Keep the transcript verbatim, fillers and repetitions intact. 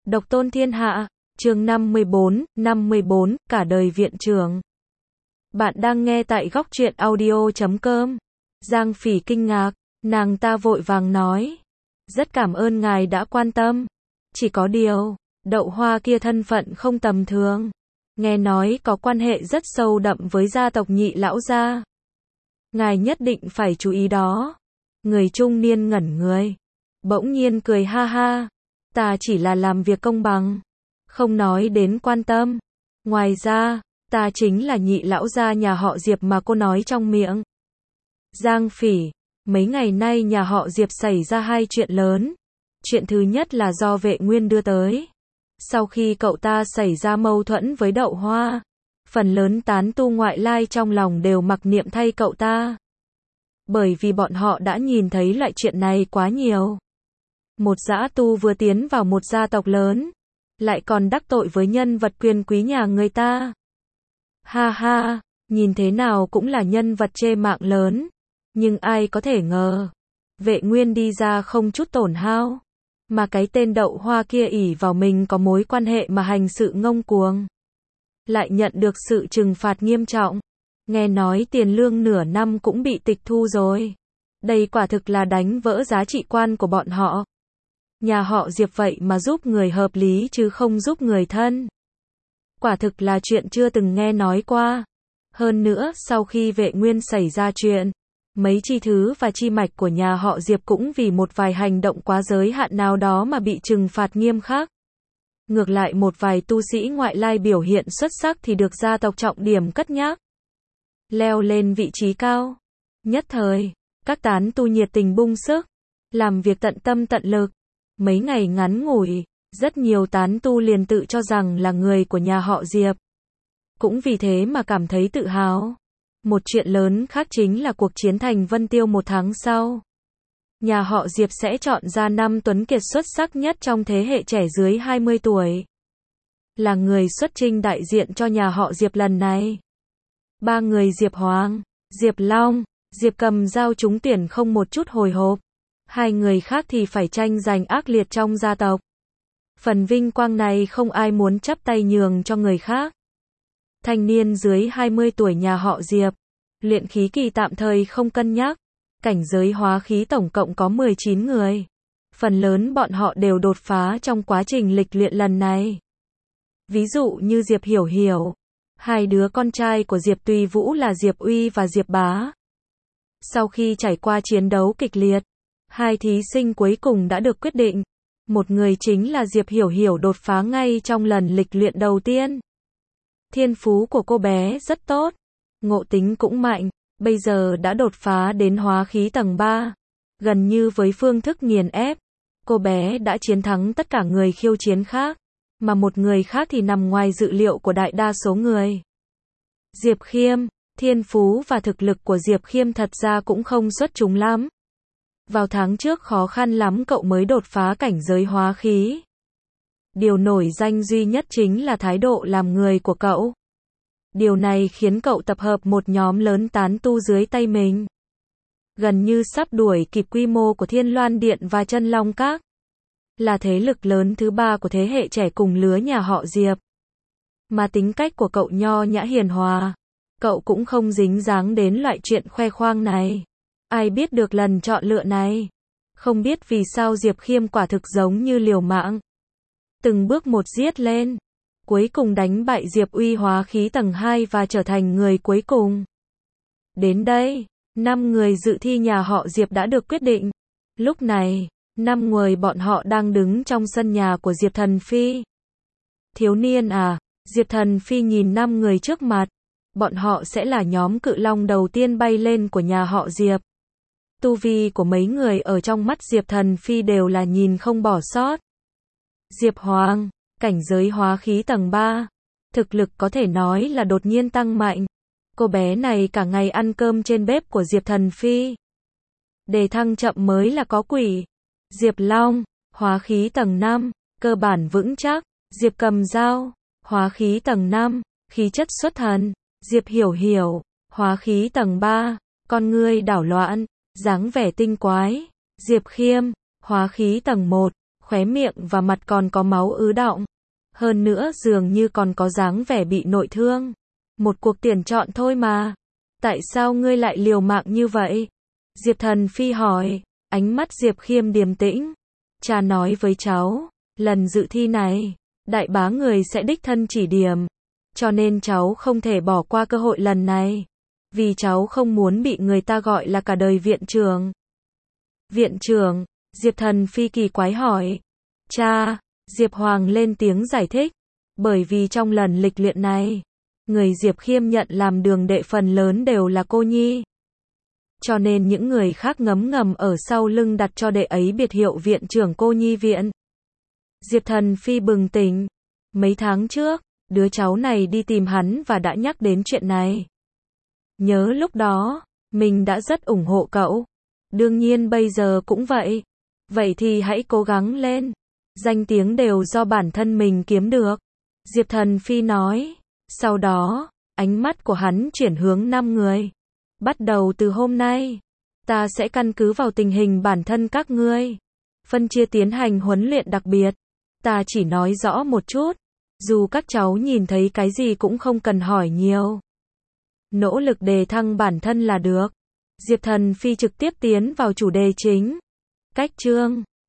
Độc tôn thiên hạ, chương năm mươi bốn, năm mươi bốn, cả đời viện trưởng. Bạn đang nghe tại góc truyện audio chấm com. Giang Phỉ kinh ngạc, nàng ta vội vàng nói. Rất cảm ơn ngài đã quan tâm. Chỉ có điều, Đậu Hoa kia thân phận không tầm thường. Nghe nói có quan hệ rất sâu đậm với gia tộc Nhị lão gia. Ngài nhất định phải chú ý đó. Người trung niên ngẩn người. Bỗng nhiên cười ha ha. Ta chỉ là làm việc công bằng. Không nói đến quan tâm. Ngoài ra, ta chính là Nhị lão gia nhà họ Diệp mà cô nói trong miệng. Giang Phỉ, mấy ngày nay nhà họ Diệp xảy ra hai chuyện lớn. Chuyện thứ nhất là do Vệ Nguyên đưa tới. Sau khi cậu ta xảy ra mâu thuẫn với Đậu Hoa, phần lớn tán tu ngoại lai trong lòng đều mặc niệm thay cậu ta. Bởi vì bọn họ đã nhìn thấy loại chuyện này quá nhiều. Một dã tu vừa tiến vào một gia tộc lớn, lại còn đắc tội với nhân vật quyền quý nhà người ta. Ha ha, nhìn thế nào cũng là nhân vật trên mạng lớn. Nhưng ai có thể ngờ, Vệ Nguyên đi ra không chút tổn hao. Mà cái tên Đậu Hoa kia ỷ vào mình có mối quan hệ mà hành sự ngông cuồng. Lại nhận được sự trừng phạt nghiêm trọng. Nghe nói tiền lương nửa năm cũng bị tịch thu rồi. Đây quả thực là đánh vỡ giá trị quan của bọn họ. Nhà họ Diệp vậy mà giúp người hợp lý chứ không giúp người thân. Quả thực là chuyện chưa từng nghe nói qua. Hơn nữa, sau khi Vệ Nguyên xảy ra chuyện, mấy chi thứ và chi mạch của nhà họ Diệp cũng vì một vài hành động quá giới hạn nào đó mà bị trừng phạt nghiêm khắc. Ngược lại một vài tu sĩ ngoại lai biểu hiện xuất sắc thì được gia tộc trọng điểm cất nhắc. Leo lên vị trí cao. Nhất thời, các tán tu nhiệt tình bung sức, làm việc tận tâm tận lực. Mấy ngày ngắn ngủi, rất nhiều tán tu liền tự cho rằng là người của nhà họ Diệp. Cũng vì thế mà cảm thấy tự hào. Một chuyện lớn khác chính là cuộc chiến thành Vân Tiêu một tháng sau. Nhà họ Diệp sẽ chọn ra năm tuấn kiệt xuất sắc nhất trong thế hệ trẻ dưới hai mươi tuổi. Là người xuất chinh đại diện cho nhà họ Diệp lần này. Ba người Diệp Hoàng, Diệp Long, Diệp Cầm Dao trúng tuyển không một chút hồi hộp. Hai người khác thì phải tranh giành ác liệt trong gia tộc. Phần vinh quang này không ai muốn chắp tay nhường cho người khác. Thanh niên dưới hai mươi tuổi nhà họ Diệp, luyện khí kỳ tạm thời không cân nhắc. Cảnh giới hóa khí tổng cộng có mười chín người. Phần lớn bọn họ đều đột phá trong quá trình lịch luyện lần này. Ví dụ như Diệp Hiểu Hiểu, hai đứa con trai của Diệp Tùy Vũ là Diệp Uy và Diệp Bá. Sau khi trải qua chiến đấu kịch liệt, hai thí sinh cuối cùng đã được quyết định. Một người chính là Diệp Hiểu Hiểu đột phá ngay trong lần lịch luyện đầu tiên. Thiên phú của cô bé rất tốt, ngộ tính cũng mạnh, bây giờ đã đột phá đến hóa khí tầng ba. Gần như với phương thức nghiền ép, cô bé đã chiến thắng tất cả người khiêu chiến khác, mà một người khác thì nằm ngoài dự liệu của đại đa số người. Diệp Khiêm, thiên phú và thực lực của Diệp Khiêm thật ra cũng không xuất chúng lắm. Vào tháng trước khó khăn lắm cậu mới đột phá cảnh giới hóa khí. Điều nổi danh duy nhất chính là thái độ làm người của cậu. Điều này khiến cậu tập hợp một nhóm lớn tán tu dưới tay mình. Gần như sắp đuổi kịp quy mô của Thiên Loan Điện và Chân Long Các. Là thế lực lớn thứ ba của thế hệ trẻ cùng lứa nhà họ Diệp. Mà tính cách của cậu nho nhã hiền hòa. Cậu cũng không dính dáng đến loại chuyện khoe khoang này. Ai biết được lần chọn lựa này. Không biết vì sao Diệp Khiêm quả thực giống như liều mạng. Từng bước một giết lên. Cuối cùng đánh bại Diệp Uy hóa khí tầng hai và trở thành người cuối cùng. Đến đây, năm người dự thi nhà họ Diệp đã được quyết định. Lúc này, năm người bọn họ đang đứng trong sân nhà của Diệp Thần Phi. Thiếu niên à, Diệp Thần Phi nhìn năm người trước mặt. Bọn họ sẽ là nhóm cự long đầu tiên bay lên của nhà họ Diệp. Tu vi của mấy người ở trong mắt Diệp Thần Phi đều là nhìn không bỏ sót. Diệp Hoàng, cảnh giới hóa khí tầng ba. Thực lực có thể nói là đột nhiên tăng mạnh. Cô bé này cả ngày ăn cơm trên bếp của Diệp Thần Phi. Đề thăng chậm mới là có quỷ. Diệp Long, hóa khí tầng năm, cơ bản vững chắc. Diệp Cầm Dao, hóa khí tầng năm, khí chất xuất thần. Diệp Hiểu Hiểu, hóa khí tầng ba, con ngươi đảo loạn, dáng vẻ tinh quái. Diệp Khiêm, hóa khí tầng một, khóe miệng và mặt còn có máu ứ đọng. Hơn nữa dường như còn có dáng vẻ bị nội thương. Một cuộc tuyển chọn thôi mà. Tại sao ngươi lại liều mạng như vậy? Diệp Thần Phi hỏi. Ánh mắt Diệp Khiêm điềm tĩnh. Cha nói với cháu, lần dự thi này, đại bá người sẽ đích thân chỉ điểm. Cho nên cháu không thể bỏ qua cơ hội lần này. Vì cháu không muốn bị người ta gọi là cả đời viện trưởng. Viện trưởng? Diệp Thần Phi kỳ quái hỏi. Cha, Diệp Hoàng lên tiếng giải thích. Bởi vì trong lần lịch luyện này, người Diệp Khiêm nhận làm đường đệ phần lớn đều là cô nhi. Cho nên những người khác ngấm ngầm ở sau lưng đặt cho đệ ấy biệt hiệu viện trưởng cô nhi viện. Diệp Thần Phi bừng tỉnh. Mấy tháng trước, đứa cháu này đi tìm hắn và đã nhắc đến chuyện này. Nhớ lúc đó, mình đã rất ủng hộ cậu. Đương nhiên bây giờ cũng vậy. Vậy thì hãy cố gắng lên. Danh tiếng đều do bản thân mình kiếm được. Diệp Thần Phi nói. Sau đó, ánh mắt của hắn chuyển hướng năm người. Bắt đầu từ hôm nay, ta sẽ căn cứ vào tình hình bản thân các ngươi, phân chia tiến hành huấn luyện đặc biệt. Ta chỉ nói rõ một chút, dù các cháu nhìn thấy cái gì cũng không cần hỏi nhiều. Nỗ lực đề thăng bản thân là được. Diệp Thần Phi trực tiếp tiến vào chủ đề chính. Cách chương